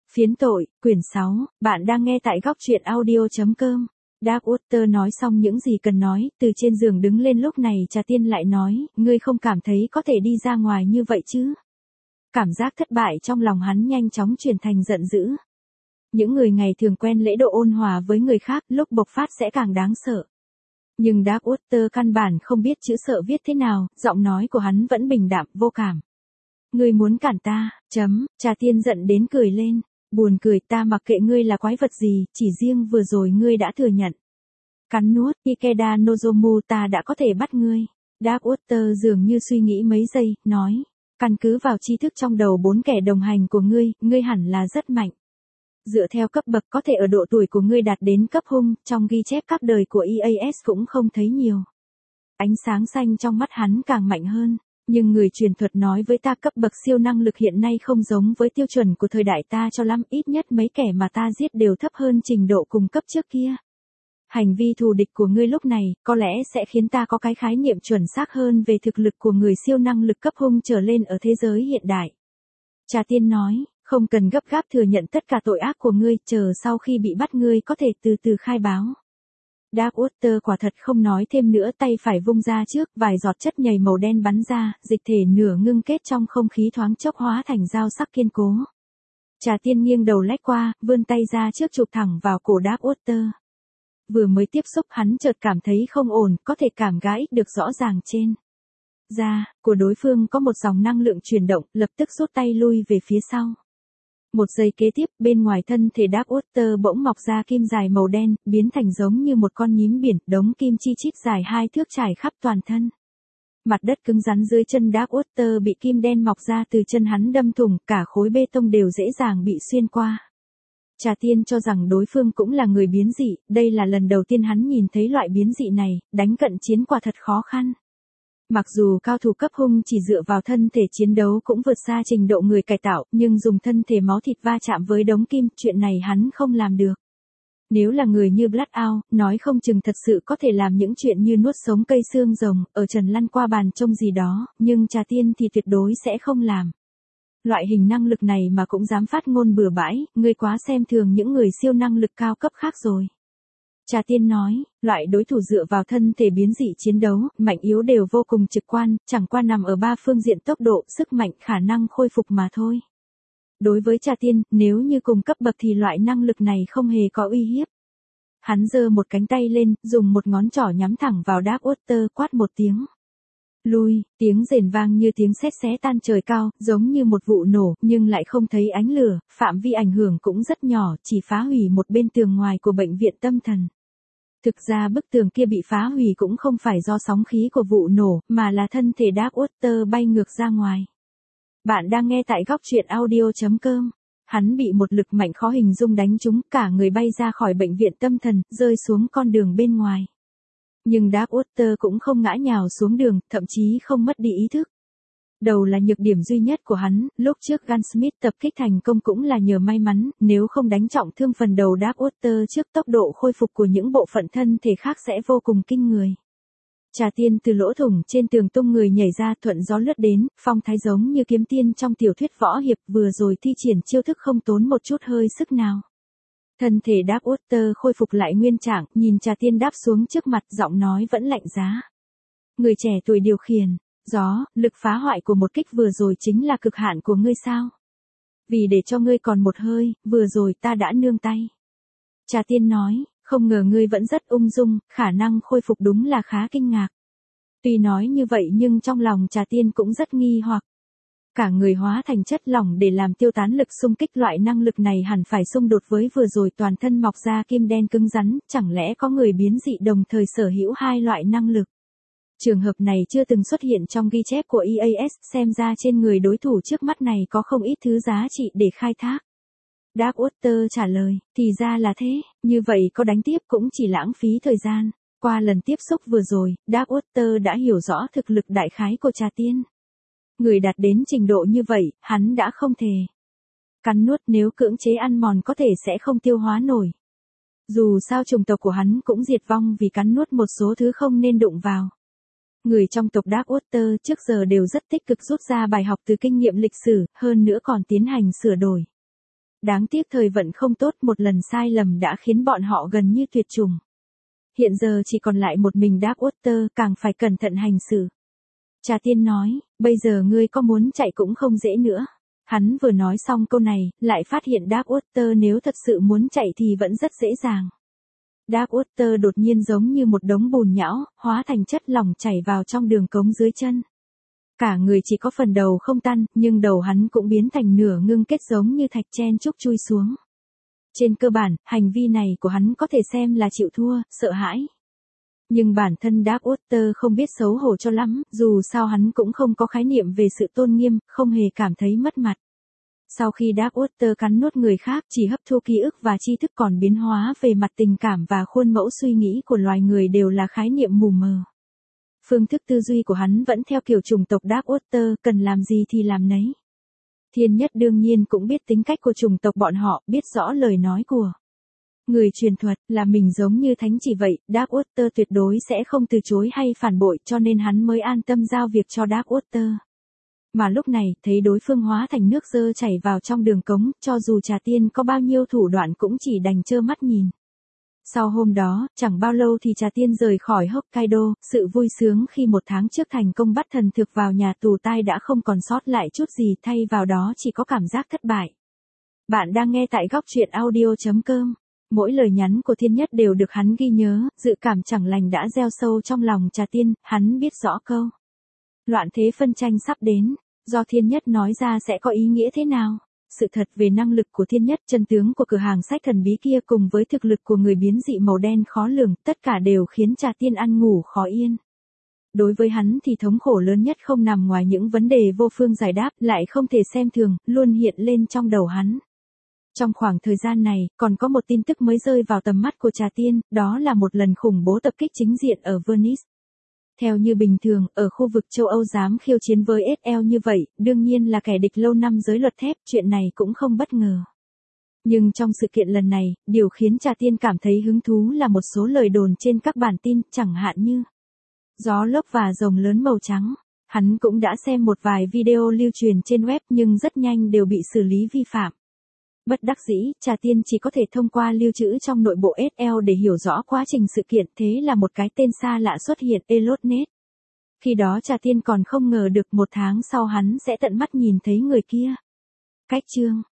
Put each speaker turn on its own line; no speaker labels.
Phiến tội, quyển 6, bạn đang nghe tại góc truyện audio.com. Darkwater nói xong những gì cần nói, từ trên giường đứng lên lúc này Trà Tiên lại nói, ngươi không cảm thấy có thể đi ra ngoài như vậy chứ? Cảm giác thất bại trong lòng hắn nhanh chóng chuyển thành giận dữ. Những người ngày thường quen lễ độ ôn hòa với người khác lúc bộc phát sẽ càng đáng sợ. Nhưng Darkwater căn bản không biết chữ sợ viết thế nào, giọng nói của hắn vẫn bình đạm, vô cảm. Ngươi muốn cản ta, Trà Tiên giận đến cười lên. Buồn cười, ta mặc kệ ngươi là quái vật gì, chỉ riêng vừa rồi ngươi đã thừa nhận. Cắn nuốt, Ikeda Nozomu ta đã có thể bắt ngươi. Darkwater dường như suy nghĩ mấy giây, nói. Căn cứ vào tri thức trong đầu 4 kẻ đồng hành của ngươi hẳn là rất mạnh. Dựa theo cấp bậc có thể ở độ tuổi của ngươi đạt đến cấp hung, trong ghi chép các đời của EAS cũng không thấy nhiều. Ánh sáng xanh trong mắt hắn càng mạnh hơn. Nhưng người truyền thuật nói với ta cấp bậc siêu năng lực hiện nay không giống với tiêu chuẩn của thời đại ta cho lắm, ít nhất mấy kẻ mà ta giết đều thấp hơn trình độ cùng cấp trước kia. Hành vi thù địch của ngươi lúc này, có lẽ sẽ khiến ta có cái khái niệm chuẩn xác hơn về thực lực của người siêu năng lực cấp hung trở lên ở thế giới hiện đại. Trà Tiên nói, không cần gấp gáp thừa nhận tất cả tội ác của ngươi, chờ sau khi bị bắt ngươi có thể từ từ khai báo. Darkwater quả thật không nói thêm nữa, tay phải vung ra trước, vài giọt chất nhầy màu đen bắn ra, dịch thể nửa ngưng kết trong không khí thoáng chốc hóa thành dao sắc kiên cố. Trà Tiên nghiêng đầu lách qua, vươn tay ra trước chụp thẳng vào cổ Darkwater. Vừa mới tiếp xúc hắn chợt cảm thấy không ổn, có thể cảm gãi được rõ ràng trên da của đối phương có một dòng năng lượng chuyển động, lập tức rút tay lui về phía sau. Một giây kế tiếp, bên ngoài thân thể Darkwater bỗng mọc ra kim dài màu đen, biến thành giống như một con nhím biển, đống kim chi chít dài 2 thước trải khắp toàn thân. Mặt đất cứng rắn dưới chân Darkwater bị kim đen mọc ra từ chân hắn đâm thủng, cả khối bê tông đều dễ dàng bị xuyên qua. Trà Tiên cho rằng đối phương cũng là người biến dị, đây là lần đầu tiên hắn nhìn thấy loại biến dị này, đánh cận chiến quả thật khó khăn. Mặc dù cao thủ cấp hung chỉ dựa vào thân thể chiến đấu cũng vượt xa trình độ người cải tạo, nhưng dùng thân thể máu thịt va chạm với đống kim, chuyện này hắn không làm được. Nếu là người như Bloodout, nói không chừng thật sự có thể làm những chuyện như nuốt sống cây xương rồng, ở trần lăn qua bàn trông gì đó, nhưng Trà Tiên thì tuyệt đối sẽ không làm. Loại hình năng lực này mà cũng dám phát ngôn bừa bãi, ngươi quá xem thường những người siêu năng lực cao cấp khác rồi. Trà Tiên nói, loại đối thủ dựa vào thân thể biến dị chiến đấu, mạnh yếu đều vô cùng trực quan, chẳng qua nằm ở 3 phương diện tốc độ, sức mạnh, khả năng khôi phục mà thôi. Đối với Trà Tiên, nếu như cùng cấp bậc thì loại năng lực này không hề có uy hiếp. Hắn giơ một cánh tay lên, dùng một ngón trỏ nhắm thẳng vào Darkwater, quát một tiếng. Lui, tiếng rền vang như tiếng sét xé tan trời cao, giống như một vụ nổ, nhưng lại không thấy ánh lửa, phạm vi ảnh hưởng cũng rất nhỏ, chỉ phá hủy một bên tường ngoài của bệnh viện tâm thần. Thực ra bức tường kia bị phá hủy cũng không phải do sóng khí của vụ nổ, mà là thân thể Darkwater bay ngược ra ngoài. Bạn đang nghe tại góc truyện audio.com. Hắn bị một lực mạnh khó hình dung đánh trúng, cả người bay ra khỏi bệnh viện tâm thần, rơi xuống con đường bên ngoài. Nhưng Darkwater cũng không ngã nhào xuống đường, thậm chí không mất đi ý thức. Đầu là nhược điểm duy nhất của hắn, lúc trước Gunsmith tập kích thành công cũng là nhờ may mắn, nếu không đánh trọng thương phần đầu Darkwater trước, tốc độ khôi phục của những bộ phận thân thể khác sẽ vô cùng kinh người. Trà Tiên từ lỗ thủng trên tường tung người nhảy ra, thuận gió lướt đến, phong thái giống như kiếm tiên trong tiểu thuyết võ hiệp, vừa rồi thi triển chiêu thức không tốn một chút hơi sức nào. Thân thể Darkwater khôi phục lại nguyên trạng, nhìn Trà Tiên đáp xuống trước mặt, giọng nói vẫn lạnh giá. Người trẻ tuổi điều khiển, gió, lực phá hoại của một kích vừa rồi chính là cực hạn của ngươi sao? Vì để cho ngươi còn một hơi, vừa rồi ta đã nương tay. Trà Tiên nói, không ngờ ngươi vẫn rất ung dung, khả năng khôi phục đúng là khá kinh ngạc. Tuy nói như vậy nhưng trong lòng Trà Tiên cũng rất nghi hoặc. Cả người hóa thành chất lỏng để làm tiêu tán lực xung kích, loại năng lực này hẳn phải xung đột với vừa rồi toàn thân mọc ra kim đen cứng rắn, chẳng lẽ có người biến dị đồng thời sở hữu 2 loại năng lực. Trường hợp này chưa từng xuất hiện trong ghi chép của EAS, xem ra trên người đối thủ trước mắt này có không ít thứ giá trị để khai thác. Darkwater trả lời, thì ra là thế, như vậy có đánh tiếp cũng chỉ lãng phí thời gian. Qua lần tiếp xúc vừa rồi, Darkwater đã hiểu rõ thực lực đại khái của Trà Tiên. Người đạt đến trình độ như vậy, hắn đã không thể cắn nuốt, nếu cưỡng chế ăn mòn có thể sẽ không tiêu hóa nổi. Dù sao chủng tộc của hắn cũng diệt vong vì cắn nuốt một số thứ không nên đụng vào. Người trong tộc Darkwater trước giờ đều rất tích cực rút ra bài học từ kinh nghiệm lịch sử, hơn nữa còn tiến hành sửa đổi. Đáng tiếc thời vận không tốt, một lần sai lầm đã khiến bọn họ gần như tuyệt chủng. Hiện giờ chỉ còn lại một mình Darkwater, càng phải cẩn thận hành xử. Trà Tiên nói, bây giờ ngươi có muốn chạy cũng không dễ nữa. Hắn vừa nói xong câu này, lại phát hiện Darkwater nếu thật sự muốn chạy thì vẫn rất dễ dàng. Darkwater đột nhiên giống như một đống bùn nhão, hóa thành chất lỏng chảy vào trong đường cống dưới chân. Cả người chỉ có phần đầu không tan, nhưng đầu hắn cũng biến thành nửa ngưng kết giống như thạch chen chúc chui xuống. Trên cơ bản, hành vi này của hắn có thể xem là chịu thua, sợ hãi. Nhưng bản thân Darkwater không biết xấu hổ cho lắm, dù sao hắn cũng không có khái niệm về sự tôn nghiêm, không hề cảm thấy mất mặt. Sau khi Darkwater cắn nuốt người khác, chỉ hấp thu ký ức và tri thức, còn biến hóa về mặt tình cảm và khuôn mẫu suy nghĩ của loài người đều là khái niệm mù mờ. Phương thức tư duy của hắn vẫn theo kiểu chủng tộc Darkwater, cần làm gì thì làm nấy. Thiên Nhất đương nhiên cũng biết tính cách của chủng tộc bọn họ, biết rõ lời nói của người truyền thuật, là mình giống như thánh chỉ vậy, Darkwater tuyệt đối sẽ không từ chối hay phản bội, cho nên hắn mới an tâm giao việc cho Darkwater. Mà lúc này, thấy đối phương hóa thành nước dơ chảy vào trong đường cống, cho dù Trà Tiên có bao nhiêu thủ đoạn cũng chỉ đành trơ mắt nhìn. Sau hôm đó, chẳng bao lâu thì Trà Tiên rời khỏi Hokkaido, sự vui sướng khi một tháng trước thành công bắt thần thực vào nhà tù tai đã không còn sót lại chút gì, thay vào đó chỉ có cảm giác thất bại. Bạn đang nghe tại góc truyện audio.com. Mỗi lời nhắn của Thiên Nhất đều được hắn ghi nhớ, dự cảm chẳng lành đã gieo sâu trong lòng Trà Tiên, hắn biết rõ câu loạn thế phân tranh sắp đến, do Thiên Nhất nói ra sẽ có ý nghĩa thế nào. Sự thật về năng lực của Thiên Nhất, chân tướng của cửa hàng sách thần bí kia cùng với thực lực của người biến dị màu đen khó lường, tất cả đều khiến Trà Tiên ăn ngủ khó yên. Đối với hắn thì thống khổ lớn nhất không nằm ngoài những vấn đề vô phương giải đáp, lại không thể xem thường, luôn hiện lên trong đầu hắn. Trong khoảng thời gian này, còn có một tin tức mới rơi vào tầm mắt của Trà Tiên, đó là một lần khủng bố tập kích chính diện ở Venice. Theo như bình thường, ở khu vực châu Âu dám khiêu chiến với SL như vậy, đương nhiên là kẻ địch lâu năm giới luật thép, chuyện này cũng không bất ngờ. Nhưng trong sự kiện lần này, điều khiến Trà Tiên cảm thấy hứng thú là một số lời đồn trên các bản tin, chẳng hạn như gió lốc và rồng lớn màu trắng. Hắn cũng đã xem một vài video lưu truyền trên web nhưng rất nhanh đều bị xử lý vi phạm. Bất đắc dĩ, Trà Tiên chỉ có thể thông qua lưu trữ trong nội bộ SL để hiểu rõ quá trình sự kiện, thế là một cái tên xa lạ xuất hiện, Elotnet. Khi đó Trà Tiên còn không ngờ được một tháng sau hắn sẽ tận mắt nhìn thấy người kia. Cách chương